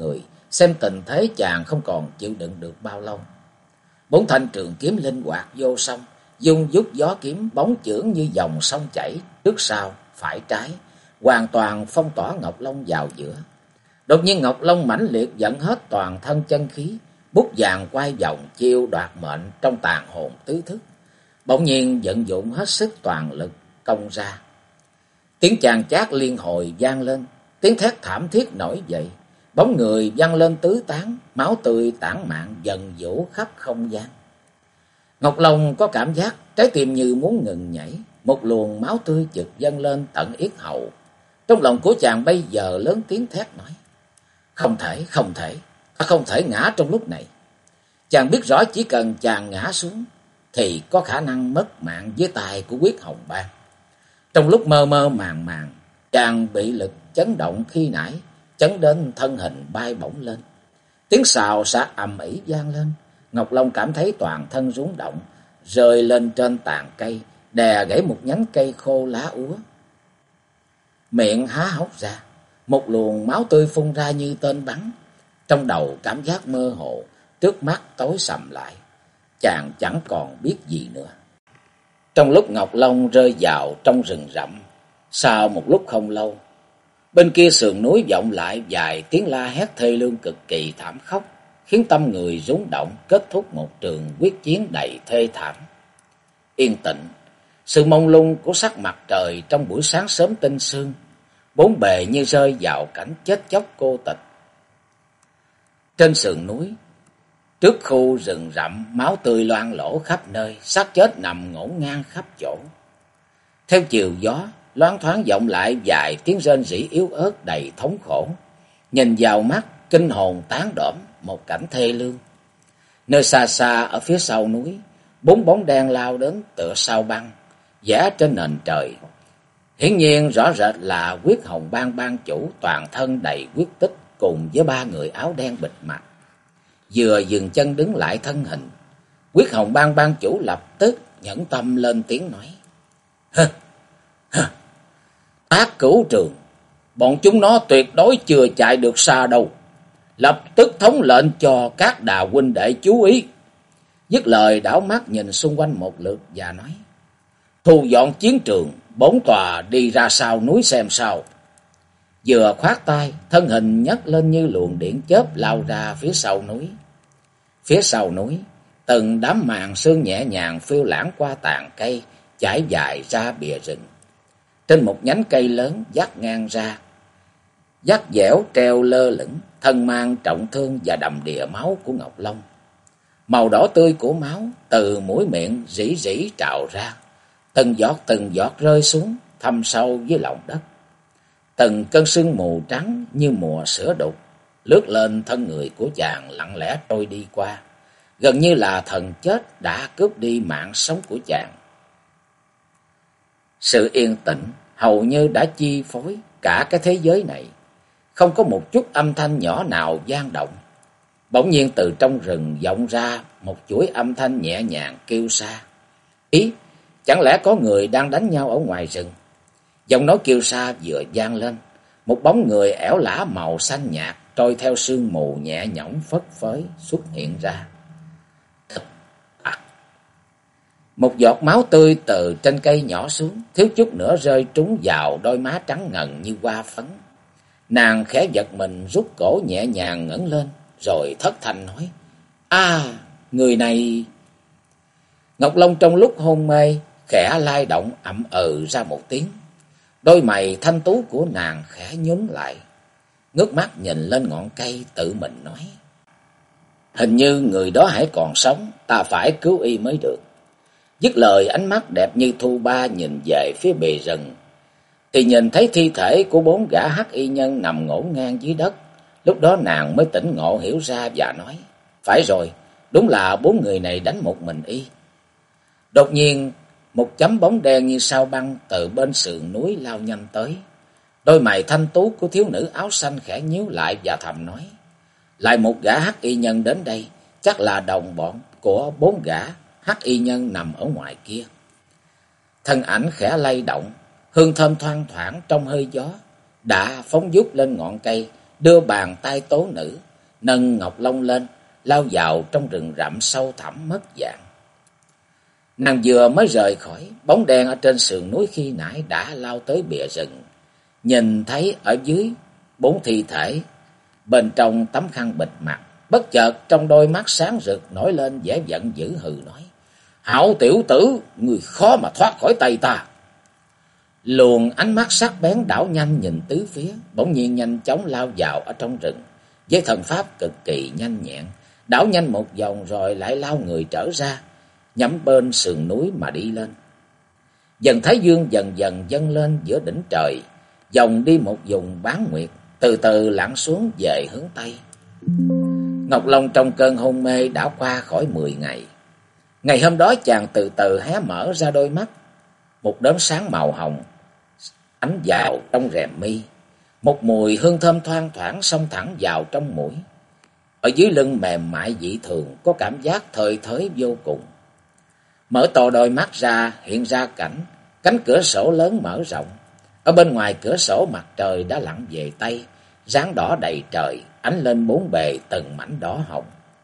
xem tình thế chàng không còn chịu đựng được bao lâu. Bốn thanh trường kiếm linh hoạt vô song, dung dút gió kiếm bóng chưởng như dòng sông chảy, trước sau, phải trái, hoàn toàn phong tỏa Ngọc Long vào giữa. Đột nhiên Ngọc Long mãnh liệt dẫn hết toàn thân chân khí, bút vàng quay vòng chiêu đoạt mệnh trong tàn hồn tứ thức. Bỗng nhiên vận dụng hết sức toàn lực công ra. Tiếng chàng chát liên hồi vang lên, tiếng thét thảm thiết nổi dậy, bóng người văng lên tứ tán, máu tươi tản mạn dần vũ khắp không gian. Ngọc Long có cảm giác trái tim như muốn ngừng nhảy, một luồng máu tươi chực dâng lên tận yết hầu. Trong lòng của chàng bây giờ lớn tiếng thét nói: không thể, ta không thể ngã trong lúc này. Chàng biết rõ chỉ cần chàng ngã xuống thì có khả năng mất mạng dưới tay của Quyết Hồng Bang. Trong lúc mơ mơ màng màng, chàng bị lực chấn động khi nãy chấn đến thân hình bay bổng lên. Tiếng xào xạc ầm ĩ vang lên, Ngọc Long cảm thấy toàn thân rung động, rơi lên trên tàn cây, đè gãy một nhánh cây khô lá úa. Miệng há hốc ra, một luồng máu tươi phun ra như tên bắn. Trong đầu cảm giác mơ hồ, trước mắt tối sầm lại, chàng chẳng còn biết gì nữa. Trong lúc Ngọc Long rơi vào trong rừng rậm, sau một lúc không lâu, bên kia sườn núi vọng lại vài tiếng la hét thê lương cực kỳ thảm khốc, khiến tâm người rung động, kết thúc một trường quyết chiến đầy thê thảm. Yên tĩnh, sự mông lung của sắc mặt trời trong buổi sáng sớm tinh sương, bốn bề như rơi vào cảnh chết chóc cô tịch. Trên sườn núi, trước khu rừng rậm, máu tươi loang lổ khắp nơi, xác chết nằm ngổn ngang khắp chỗ. Theo chiều gió, loáng thoáng vọng lại vài tiếng rên rỉ yếu ớt đầy thống khổ. Nhìn vào mắt, kinh hồn tán đổm một cảnh thê lương. Nơi xa xa ở phía sau núi, bốn bóng đen lao đến tựa sao băng, vẽ trên nền trời. Hiển nhiên rõ rệt là Quyết Hồng Bang bang chủ, toàn thân đầy quyết tích, cùng với ba người áo đen bịt mặt. Vừa dừng chân đứng lại thân hình, Quyết Hồng Bang bang chủ lập tức nhẫn tâm lên tiếng nói: Tác Cửu Trường, bọn chúng nó tuyệt đối chưa chạy được xa đâu. Lập tức thống lệnh cho các đà huynh đệ chú ý. Dứt lời đảo mắt nhìn xung quanh một lượt và nói: thu dọn chiến trường, bốn tòa đi ra sau núi xem sao. Vừa khoát tay, thân hình nhấc lên như luồng điện chớp lao ra phía sau núi. Phía sau núi, từng đám màn sương nhẹ nhàng phiêu lãng qua tàn cây, trải dài ra bìa rừng. Trên một nhánh cây lớn vắt ngang ra, vắt dẻo treo lơ lửng thân mang trọng thương và đầm đìa máu của Ngọc Long. Màu đỏ tươi của máu từ mũi miệng rỉ rỉ trào ra, từng giọt rơi xuống thâm sâu dưới lòng đất. Từng cơn sương mù trắng như mùa sữa đục lướt lên thân người của chàng, lặng lẽ trôi đi qua, gần như là thần chết đã cướp đi mạng sống của chàng. Sự yên tĩnh hầu như đã chi phối cả cái thế giới này, không có một chút âm thanh nhỏ nào vang động. Bỗng nhiên từ trong rừng vọng ra một chuỗi âm thanh nhẹ nhàng kêu xa. Ý, chẳng lẽ có người đang đánh nhau ở ngoài rừng? Giọng nói kêu xa vừa vang lên, một bóng người ẻo lả màu xanh nhạt trôi theo sương mù nhẹ nhõm phất phới xuất hiện ra. Một giọt máu tươi từ trên cây nhỏ xuống, thiếu chút nữa rơi trúng vào đôi má trắng ngần như hoa phấn. Nàng khẽ giật mình, rút cổ nhẹ nhàng ngẩng lên, rồi thất thanh nói: người này... Ngọc Long trong lúc hôn mê, khẽ lay động ậm ra một tiếng. Đôi mày thanh tú của nàng khẽ nhún lại, ngước mắt nhìn lên ngọn cây tự mình nói: hình như người đó hãy còn sống, ta phải cứu y mới được. Dứt lời, ánh mắt đẹp như thu ba nhìn về phía bìa rừng, thì nhìn thấy thi thể của bốn gã hắc y nhân nằm ngổn ngang dưới đất. Lúc đó nàng mới tỉnh ngộ hiểu ra và nói: phải rồi, đúng là bốn người này đánh một mình y. Đột nhiên, một chấm bóng đen như sao băng từ bên sườn núi lao nhanh tới. Đôi mày thanh tú của thiếu nữ áo xanh khẽ nhíu lại và thầm nói: lại một gã hắc y nhân đến đây, chắc là đồng bọn của bốn gã hắc y nhân nằm ở ngoài kia. Thân ảnh khẽ lay động, hương thơm thoang thoảng trong hơi gió, đã phóng vút lên ngọn cây, đưa bàn tay tố nữ nâng ngọc long lên, lao vào trong rừng rậm sâu thẳm mất dạng. Nàng vừa mới rời khỏi, bóng đen ở trên sườn núi khi nãy đã lao tới bìa rừng. Nhìn thấy ở dưới 4 thi thể, bên trong tấm khăn bịt mặt, bất chợt trong đôi mắt sáng rực nổi lên vẻ giận dữ hừ nói: "Hảo tiểu tử, người khó mà thoát khỏi tay ta." Luồng ánh mắt sắc bén đảo nhanh nhìn tứ phía, bỗng nhiên nhanh chóng lao vào ở trong rừng, với thần pháp cực kỳ nhanh nhẹn, đảo nhanh một vòng rồi lại lao người trở ra, nhắm bên sườn núi mà đi lên. Dần thái dương dần dần dâng lên giữa đỉnh trời, dòng đi một vùng bán nguyệt, từ từ lặn xuống về hướng tây. Ngọc Long trong cơn hôn mê đã qua khỏi 10 ngày. Ngày hôm đó chàng từ từ hé mở ra đôi mắt, một đốm sáng màu hồng ánh vào trong rèm mi, một mùi hương thơm thoang thoảng xông thẳng vào trong mũi. Ở dưới lưng mềm mại dị thường, có cảm giác thời thới vô cùng. Mở to đôi mắt ra, hiện ra cánh cửa sổ lớn mở rộng. Ở bên ngoài cửa sổ mặt trời đã lặn về tây, ráng đỏ đầy trời, ánh lên bốn bề từng mảnh đỏ hồng.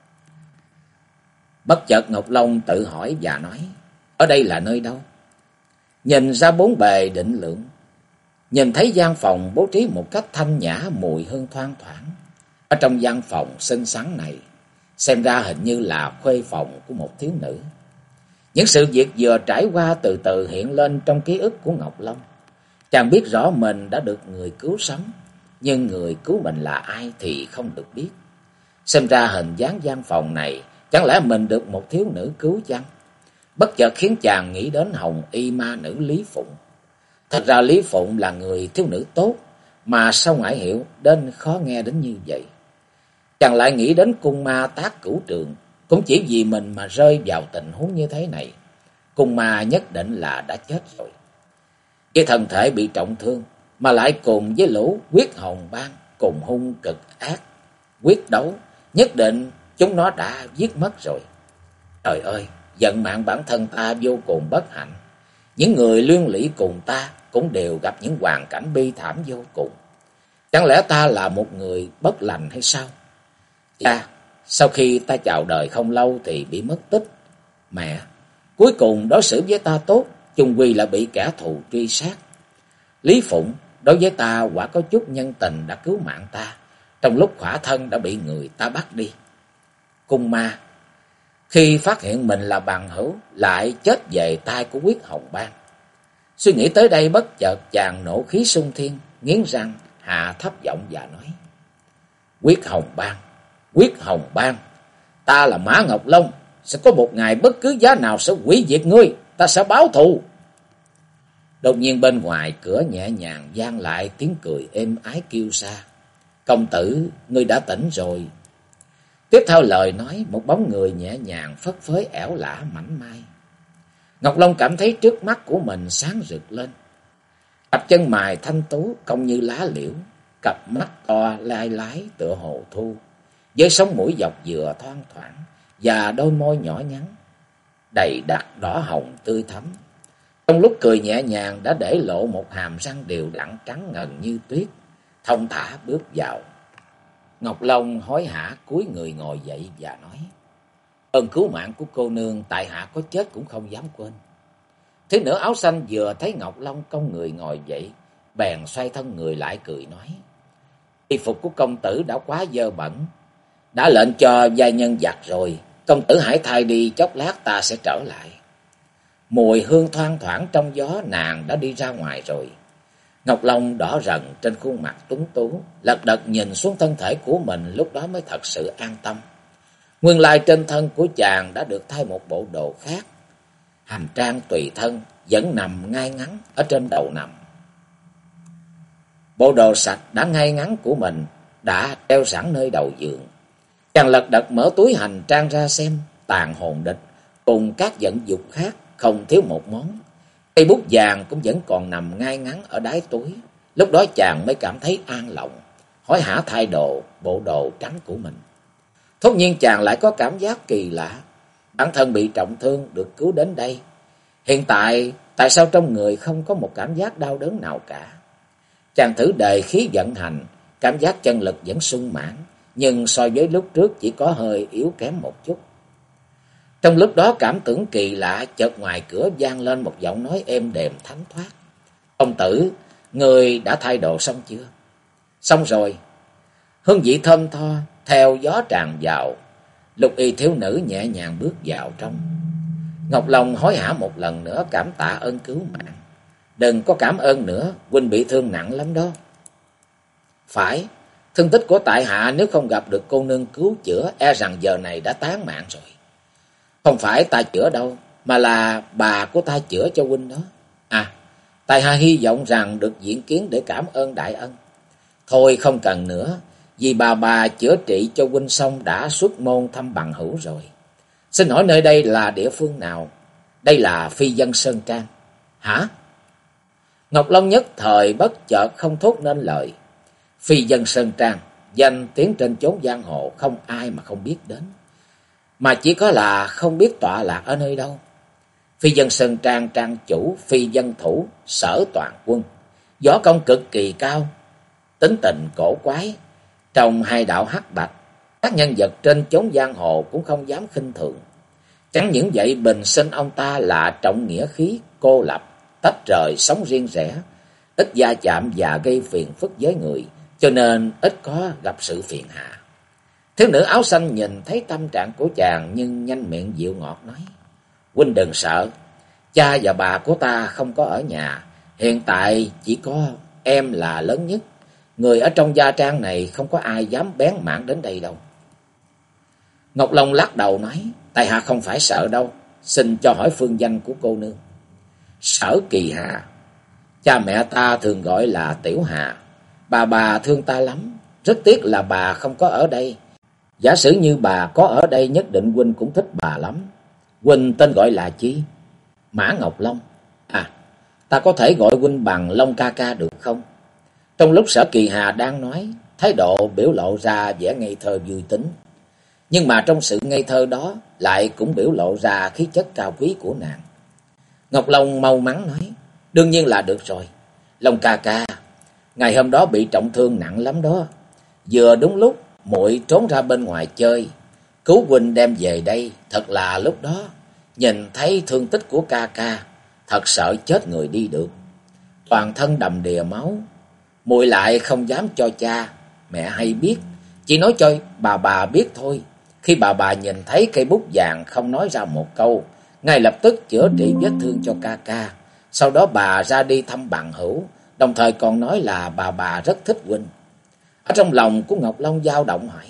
Bất chợt Ngọc Long tự hỏi và nói: "Ở đây là nơi đâu?" Nhìn ra bốn bề định lượng, nhìn thấy gian phòng bố trí một cách thanh nhã, mùi hương thoang thoảng. Ở trong gian phòng xinh xắn này, xem ra hình như là khuê phòng của một thiếu nữ. Những sự việc vừa trải qua từ từ hiện lên trong ký ức của Ngọc Long. Chàng biết rõ mình đã được người cứu sống, nhưng người cứu mình là ai thì không được biết. Xem ra hình dáng gian phòng này, chẳng lẽ mình được một thiếu nữ cứu chăng? Bất chợt khiến chàng nghĩ đến hồng y ma nữ Lý Phụng. Thật ra Lý Phụng là người thiếu nữ tốt, mà sao ngoại hiệu đến khó nghe đến như vậy. Chàng lại nghĩ đến cung ma Tác Cửu Trường, cũng chỉ vì mình mà rơi vào tình huống như thế này. Cung ma nhất định là đã chết rồi. Với thân thể bị trọng thương, mà lại cùng với lũ Quyết Hồng Bang cùng hung cực ác quyết đấu, nhất định chúng nó đã giết mất rồi. Trời ơi, vận mạng bản thân ta vô cùng bất hạnh. Những người liên lụy cùng ta cũng đều gặp những hoàn cảnh bi thảm vô cùng. Chẳng lẽ ta là một người bất lành hay sao? Cha, sau khi ta chào đời không lâu thì bị mất tích. Mẹ, cuối cùng đối xử với ta tốt, chung quy là bị kẻ thù truy sát. Lý Phụng đối với ta quả có chút nhân tình đã cứu mạng ta, trong lúc khỏa thân đã bị người ta bắt đi. Cung ma, khi phát hiện mình là bằng hữu, lại chết về tay của Quyết Hồng Bang. Suy nghĩ tới đây bất chợt chàng nộ khí xung thiên, nghiến răng hạ thấp giọng và nói: Quyết Hồng Bang, Quyết Hồng Bang, ta là Mã Ngọc Long, sẽ có một ngày bất cứ giá nào sẽ hủy diệt ngươi, ta sẽ báo thù. Đột nhiên bên ngoài cửa nhẹ nhàng vang lại tiếng cười êm ái kêu xa: Công tử, ngươi đã tỉnh rồi. Tiếp theo lời nói, một bóng người nhẹ nhàng phất phới ẻo lả mảnh mai. Ngọc Long cảm thấy trước mắt của mình sáng rực lên. Cặp chân mày thanh tú cong như lá liễu, cặp mắt to lai lái tựa hồ thu, với sống mũi dọc dừa thoang thoảng và đôi môi nhỏ nhắn đầy đặn đỏ hồng tươi thắm. Trong lúc cười nhẹ nhàng đã để lộ một hàm răng đều đặn trắng ngần như tuyết, thong thả bước vào. Ngọc Long hối hả cúi người ngồi dậy và nói: Ơn cứu mạng của cô nương, tại hạ có chết cũng không dám quên. Thiếu nữ áo xanh vừa thấy Ngọc Long cong người ngồi dậy, bèn xoay thân người lại cười nói: Y phục của công tử đã quá dơ bẩn, đã lệnh cho gia nhân giặt rồi, công tử hãy thay đi, chốc lát ta sẽ trở lại. Mùi hương thoang thoảng trong gió, nàng đã đi ra ngoài rồi. Ngọc Long đỏ rần trên khuôn mặt tuấn tú, lật đật nhìn xuống thân thể của mình, lúc đó mới thật sự an tâm. Nguyên lai trên thân của chàng đã được thay một bộ đồ khác, hành trang tùy thân vẫn nằm ngay ngắn ở trên đầu nằm. Bộ đồ sạch đã ngay ngắn của mình đã treo sẵn nơi đầu giường. Chàng lật đật mở túi hành trang ra xem, tàn hồn địch cùng các vận dụng khác không thiếu một món. Cây bút vàng cũng vẫn còn nằm ngay ngắn ở đáy túi. Lúc đó chàng mới cảm thấy an lòng, hối hả thay bộ đồ trắng của mình. Thốt nhiên chàng lại có cảm giác kỳ lạ. Bản thân bị trọng thương được cứu đến đây, hiện tại tại sao trong người không có một cảm giác đau đớn nào cả? Chàng thử đề khí vận hành, cảm giác chân lực vẫn sung mãn, nhưng so với lúc trước chỉ có hơi yếu kém một chút. Trong lúc đó cảm tưởng kỳ lạ, chợt ngoài cửa vang lên một giọng nói êm đềm thánh thoát. Công tử, người đã thay đồ xong chưa? Xong rồi. Hương vị thơm tho theo gió tràn vào. Lục y thiếu nữ nhẹ nhàng bước vào trong. Ngọc Long hối hả một lần nữa cảm tạ ơn cứu mạng. Đừng có cảm ơn nữa, huynh bị thương nặng lắm đó. Phải, thương tích của tại hạ nếu không gặp được cô nương cứu chữa, e rằng giờ này đã tán mạng rồi. Không phải ta chữa đâu, mà là bà của ta chữa cho huynh đó. À, tại hạ hy vọng rằng được diễn kiến để cảm ơn đại ân. Thôi không cần nữa, vì bà chữa trị cho huynh xong đã xuất môn thăm bằng hữu rồi. Xin hỏi nơi đây là địa phương nào? Đây là Phi Vân Sơn Trang. Hả? Ngọc Long nhất thời bất chợt không thốt nên lời. Phi Vân Sơn Trang, danh tiếng trên chốn giang hồ không ai mà không biết đến. Mà chỉ có là không biết tọa lạc ở nơi đâu. Phi Vân Sơn Trang trang chủ Phi Vân Thủ Sở Toàn Quân, võ công cực kỳ cao, tính tình cổ quái, trong hai đạo hắc bạch, các nhân vật trên chốn giang hồ cũng không dám khinh thường. Chẳng những vậy, bình sinh ông ta là trọng nghĩa khí, cô lập, tách rời, sống riêng rẽ, ít va chạm và gây phiền phức với người, cho nên ít có gặp sự phiền hà. Thiếu nữ áo xanh nhìn thấy tâm trạng của chàng nhưng nhanh miệng dịu ngọt nói: huynh đừng sợ, cha và bà của ta không có ở nhà, hiện tại chỉ có em là lớn nhất. Người ở trong gia trang này không có ai dám bén mảng đến đây đâu. Ngọc Long lắc đầu nói: tại hạ không phải sợ đâu, xin cho hỏi phương danh của cô nương. Sở Kỳ Hà, cha mẹ ta thường gọi là Tiểu Hà. Bà thương ta lắm, rất tiếc là bà không có ở đây. Giả sử như bà có ở đây nhất định huynh cũng thích bà lắm. Huynh tên gọi là chi? Mã Ngọc Long. À, ta có thể gọi huynh bằng Long ca ca được không? Trong lúc Sở Kỳ Hà đang nói, thái độ biểu lộ ra vẻ ngây thơ vui tính. Nhưng mà trong sự ngây thơ đó lại cũng biểu lộ ra khí chất cao quý của nàng. Ngọc Long mau mắn nói: đương nhiên là được rồi. Long ca ca, ngày hôm đó bị trọng thương nặng lắm đó. Vừa đúng lúc muội trốn ra bên ngoài chơi, cứu huynh đem về đây. Thật là lúc đó nhìn thấy thương tích của ca ca, thật sợ chết người đi được. Toàn thân đầm đìa máu, muội lại không dám cho cha mẹ hay biết, chỉ nói cho bà biết thôi. Khi bà nhìn thấy cây bút vàng không nói ra một câu, ngay lập tức chữa trị vết thương cho ca ca. Sau đó bà ra đi thăm bằng hữu, đồng thời còn nói là bà rất thích huynh. Ở trong lòng của Ngọc Long dao động hỏi: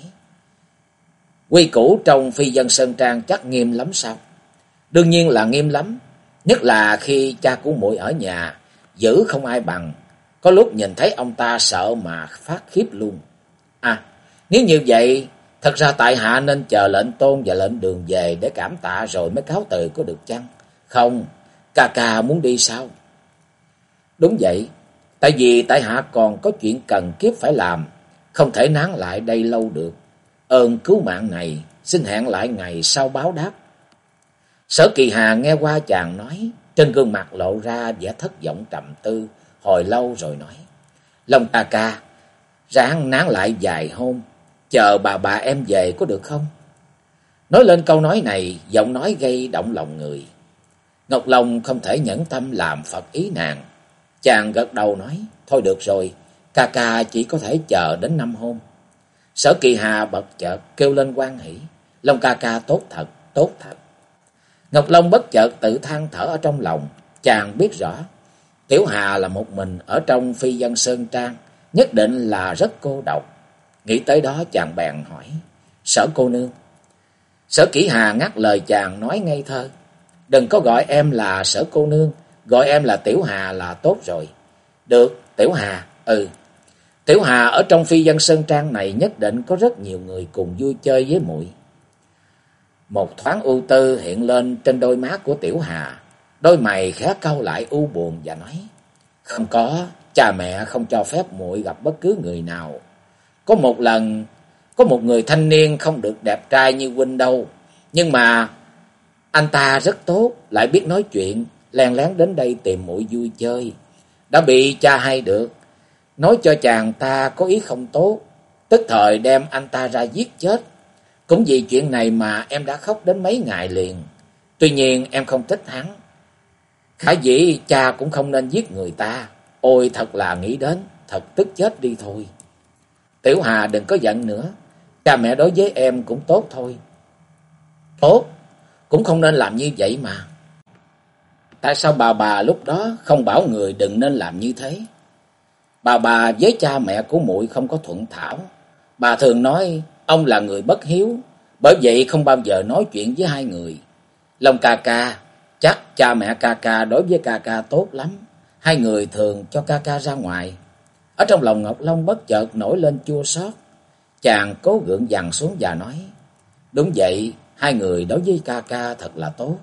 quy củ trong Phi Vân Sơn Trang chắc nghiêm lắm sao? Đương nhiên là nghiêm lắm, nhất là khi cha của muội ở nhà, giữ không ai bằng. Có lúc nhìn thấy ông ta sợ mà phát khiếp luôn. À, nếu như vậy, thật ra tại hạ nên chờ lệnh tôn và lệnh đường về để cảm tạ rồi mới cáo từ có được chăng? Không, ca ca muốn đi sao? Đúng vậy, tại vì tại hạ còn có chuyện cần kiếp phải làm, không thể nán lại đây lâu được. Ơn cứu mạng này, xin hẹn lại ngày sau báo đáp. Sở Kỳ Hà nghe qua chàng nói, trên gương mặt lộ ra vẻ thất vọng trầm tư, hồi lâu rồi nói: Long ca ca, ráng nán lại vài hôm, chờ bà em về có được không? Nói lên câu nói này, giọng nói gây động lòng người. Ngọc Long không thể nhẫn tâm làm phật ý nàng. Chàng gật đầu nói: thôi được rồi, ca ca chỉ có thể chờ đến 5 hôm. Sở Kỳ Hà bật chợt kêu lên hoan hỉ: Long ca ca tốt thật, tốt thật. Ngọc Long bất chợt tự than thở ở trong lòng. Chàng biết rõ Tiểu Hà là một mình ở trong Phi Vân Sơn Trang, nhất định là rất cô độc. Nghĩ tới đó chàng bèn hỏi: Sở cô nương? Sở Kỷ Hà ngắt lời chàng nói ngây thơ: đừng có gọi em là Sở cô nương, gọi em là Tiểu Hà là tốt rồi. Được, Tiểu Hà. Tiểu Hà ở trong Phi Vân Sơn Trang này nhất định có rất nhiều người cùng vui chơi với muội. Một thoáng ưu tư hiện lên trên đôi má của Tiểu Hà, đôi mày khẽ cau lại u buồn và nói: không có, cha mẹ không cho phép muội gặp bất cứ người nào. Có một lần, có một người thanh niên không được đẹp trai như huynh đâu, nhưng mà anh ta rất tốt, lại biết nói chuyện, len lén đến đây tìm muội vui chơi. Đã bị cha hay được, nói cho chàng ta có ý không tốt, tức thời đem anh ta ra giết chết. Cũng vì chuyện này mà em đã khóc đến mấy ngày liền. Tuy nhiên em không thích hắn. Khả dĩ cha cũng không nên giết người ta. Ôi thật là nghĩ đến, thật tức chết đi thôi. Tiểu Hà đừng có giận nữa. Cha mẹ đối với em cũng tốt thôi. Tốt, cũng không nên làm như vậy mà. Tại sao bà lúc đó không bảo người đừng nên làm như thế? Bà với cha mẹ của muội không có thuận thảo. Bà thường nói ông là người bất hiếu, bởi vậy không bao giờ nói chuyện với hai người. Long ca ca, chắc cha mẹ ca ca đối với ca ca tốt lắm. Hai người thường cho ca ca ra ngoài. Ở trong lòng Ngọc Long bất chợt nổi lên chua xót. Chàng cố gượng dằn xuống và nói, đúng vậy, hai người đối với ca ca thật là tốt.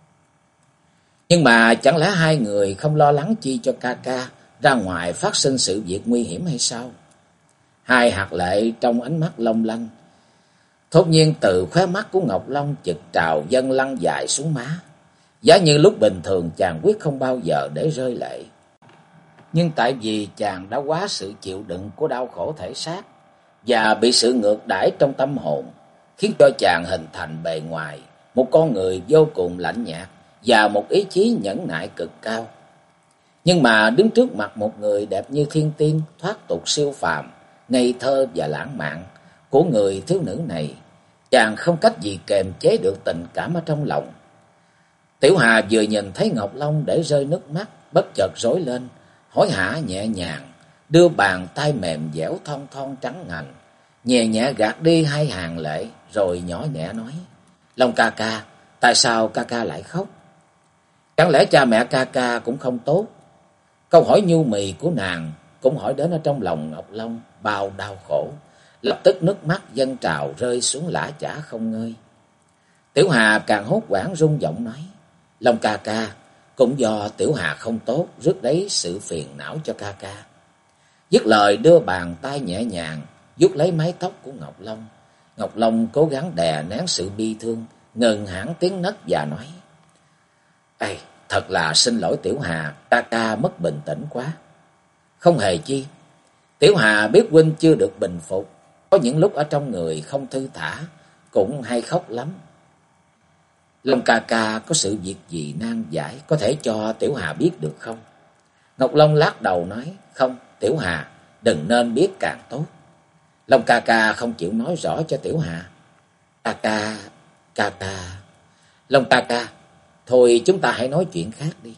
Nhưng mà chẳng lẽ hai người không lo lắng chi cho ca ca ra ngoài phát sinh sự việc nguy hiểm hay sao? Hai hạt lệ trong ánh mắt long lanh. Thốt nhiên từ khóe mắt của Ngọc Long chực trào dâng lăn dài xuống má. Giá như lúc bình thường chàng quyết không bao giờ để rơi lệ. Nhưng tại vì chàng đã quá sự chịu đựng của đau khổ thể xác và bị sự ngược đãi trong tâm hồn, khiến cho chàng hình thành bề ngoài một con người vô cùng lạnh nhạt và một ý chí nhẫn nại cực cao. Nhưng mà đứng trước mặt một người đẹp như thiên tiên, thoát tục siêu phàm, ngây thơ và lãng mạn của người thiếu nữ này, chàng không cách gì kềm chế được tình cảm ở trong lòng. Tiểu Hà vừa nhìn thấy Ngọc Long để rơi nước mắt, bất chợt rối lên, hối hả nhẹ nhàng, đưa bàn tay mềm dẻo thon thon trắng ngần, nhẹ nhẹ gạt đi hai hàng lệ, rồi nhỏ nhẹ nói, Long ca ca, tại sao ca ca lại khóc? Chẳng lẽ cha mẹ ca ca cũng không tốt? Câu hỏi nhu mì của nàng cũng hỏi đến ở trong lòng Ngọc Long bao đau khổ. Lập tức nước mắt dâng trào rơi xuống lã chã không ngơi. Tiểu Hà càng hốt hoảng run giọng nói, Long ca ca, cũng do Tiểu Hà không tốt, rước lấy sự phiền não cho ca ca. Dứt lời đưa bàn tay nhẹ nhàng vuốt lấy mái tóc của Ngọc Long. Ngọc Long cố gắng đè nén sự bi thương, ngừng hẳn tiếng nấc và nói, ây, thật là xin lỗi Tiểu Hà, ca ca mất bình tĩnh quá. Không hề chi, Tiểu Hà biết huynh chưa được bình phục, có những lúc ở trong người không thư thả, cũng hay khóc lắm. Long ca ca có sự việc gì nan giải có thể cho Tiểu Hà biết được không? Ngọc Long lắc đầu nói, không, Tiểu Hà đừng nên biết càng tốt. Long ca ca không chịu nói rõ cho Tiểu Hà. Ca ca, Long ca ca, thôi chúng ta hãy nói chuyện khác đi.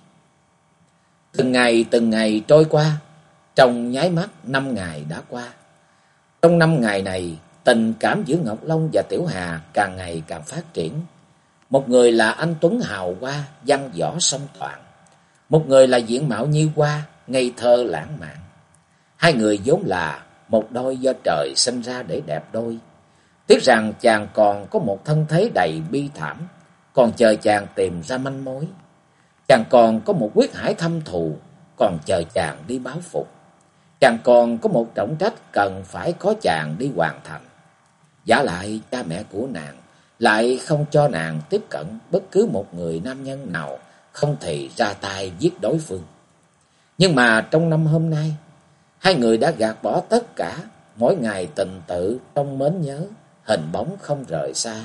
Từng ngày trôi qua, trong nháy mắt 5 ngày đã qua. Trong 5 ngày này, tình cảm giữa Ngọc Long và Tiểu Hà càng ngày càng phát triển. Một người là anh tuấn hào hoa, văn võ song toàn. Một người là diện mạo như hoa, ngây thơ lãng mạn. Hai người vốn là một đôi do trời sinh ra để đẹp đôi. Tiếc rằng chàng còn có một thân thế đầy bi thảm, còn chờ chàng tìm ra manh mối. Chàng còn có một quyết hải thâm thù, còn chờ chàng đi báo phục. Chàng còn có một trọng trách cần phải có chàng đi hoàn thành. Vả lại cha mẹ của nàng lại không cho nàng tiếp cận bất cứ một người nam nhân nào, không thì ra tay giết đối phương. Nhưng mà trong năm hôm nay, hai người đã gạt bỏ tất cả, mỗi ngày tình tự trong mến nhớ, hình bóng không rời xa.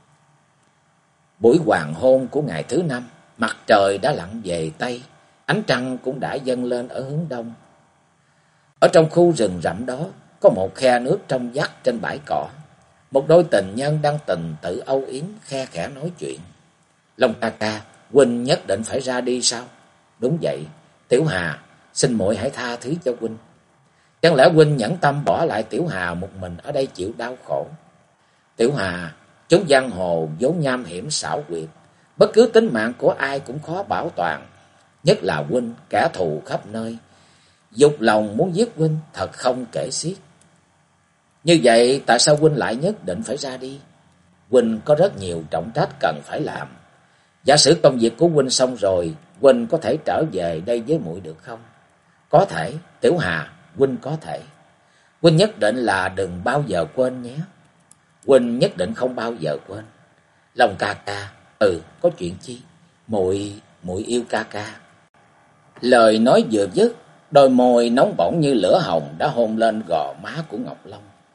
Buổi hoàng hôn của ngày thứ 5, mặt trời đã lặn về Tây, ánh trăng cũng đã dâng lên ở hướng Đông. Ở trong khu rừng rậm đó, có một khe nước trong vắt trên bãi cỏ. Một đôi tình nhân đang tình tự âu yếm, khe khẽ nói chuyện. Long ca ca, huynh nhất định phải ra đi sao? Đúng vậy, Tiểu Hà, xin muội hãy tha thứ cho huynh. Chẳng lẽ huynh nhẫn tâm bỏ lại Tiểu Hà một mình ở đây chịu đau khổ? Tiểu Hà, chúng giang hồ vốn nham hiểm xảo quyệt, bất cứ tính mạng của ai cũng khó bảo toàn, nhất là huynh, kẻ thù khắp nơi, dục lòng muốn giết huynh thật không kể xiết. Như vậy tại sao huynh lại nhất định phải ra đi? Huynh có rất nhiều trọng trách cần phải làm. Giả sử công việc của huynh xong rồi, huynh có thể trở về đây với muội được không? Có thể, Tiểu Hà, huynh có thể. Huynh nhất định là đừng bao giờ quên nhé. Huynh nhất định không bao giờ quên. Long ca ca, có chuyện chi? Muội yêu ca ca. Lời nói vừa dứt, đôi môi nóng bỏng như lửa hồng đã hôn lên gò má của Ngọc Long.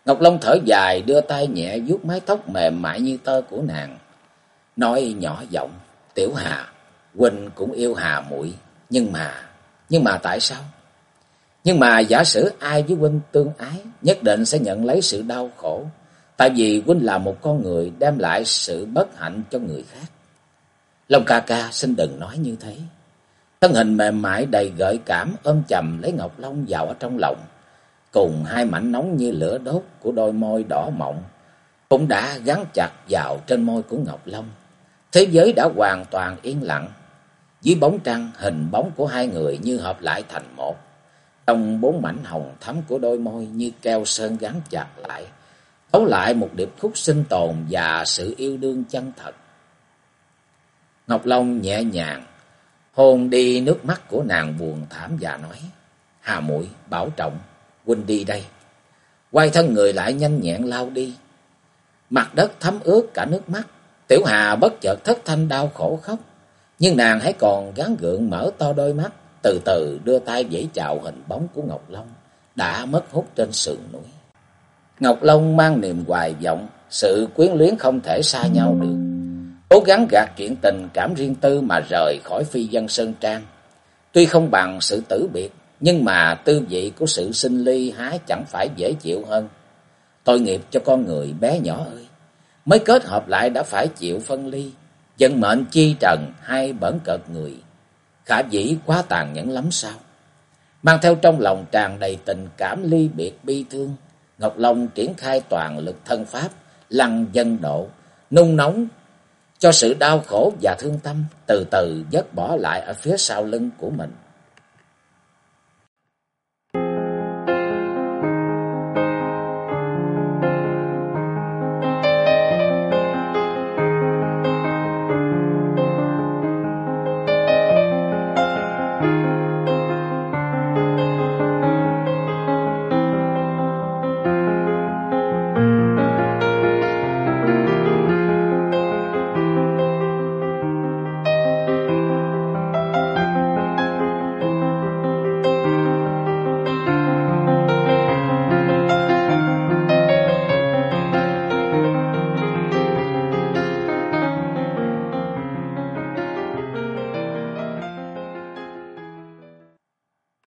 Ngọc Long thở dài, đưa tay nhẹ vuốt mái tóc mềm mại như tơ của nàng, nói nhỏ giọng: "Tiểu Hà, huynh cũng yêu Hà muội, nhưng mà tại sao? Nhưng mà giả sử ai với huynh tương ái, nhất định sẽ nhận lấy sự đau khổ, tại vì huynh là một con người đem lại sự bất hạnh cho người khác." "Long ca ca, xin đừng nói như thế." Thân hình mềm mại đầy gợi cảm ôm chầm lấy Ngọc Long vào ở trong lòng, cùng hai mảnh nóng như lửa đốt của đôi môi đỏ mọng cũng đã gắn chặt vào trên môi của Ngọc Long. Thế giới đã hoàn toàn yên lặng. Dưới bóng trăng, hình bóng của hai người như hợp lại thành một. Trong bốn mảnh hồng thắm của đôi môi như keo sơn gắn chặt lại, thấu lại một điệp khúc sinh tồn và sự yêu đương chân thật. Ngọc Long nhẹ nhàng hôn đi nước mắt của nàng buồn thảm và nói: "Hà muội bảo trọng, huynh đi đây." Quay thân người lại nhanh nhẹn lao đi. Mặt đất thấm ướt cả nước mắt. Tiểu Hà bất chợt thất thanh đau khổ khóc, nhưng nàng hãy còn gắng gượng mở to đôi mắt, từ từ đưa tay vẫy chào hình bóng của Ngọc Long đã mất hút trên sườn núi. Ngọc Long mang niềm hoài vọng, sự quyến luyến không thể xa nhau được, cố gắng gạt chuyện tình cảm riêng tư mà rời khỏi phi dân sơn trang. Tuy không bằng sự tử biệt, nhưng mà tư vị của sự sinh ly há chẳng phải dễ chịu hơn. Tội nghiệp cho con người bé nhỏ ơi, mới kết hợp lại đã phải chịu phân ly. Vận mệnh chi trần hay bẩn cợt người, khả dĩ quá tàn nhẫn lắm sao? Mang theo trong lòng tràn đầy tình cảm ly biệt bi thương, Ngọc Long triển khai toàn lực thân pháp lăng dân độ, nung nóng cho sự đau khổ và thương tâm từ từ dứt bỏ lại ở phía sau lưng của mình.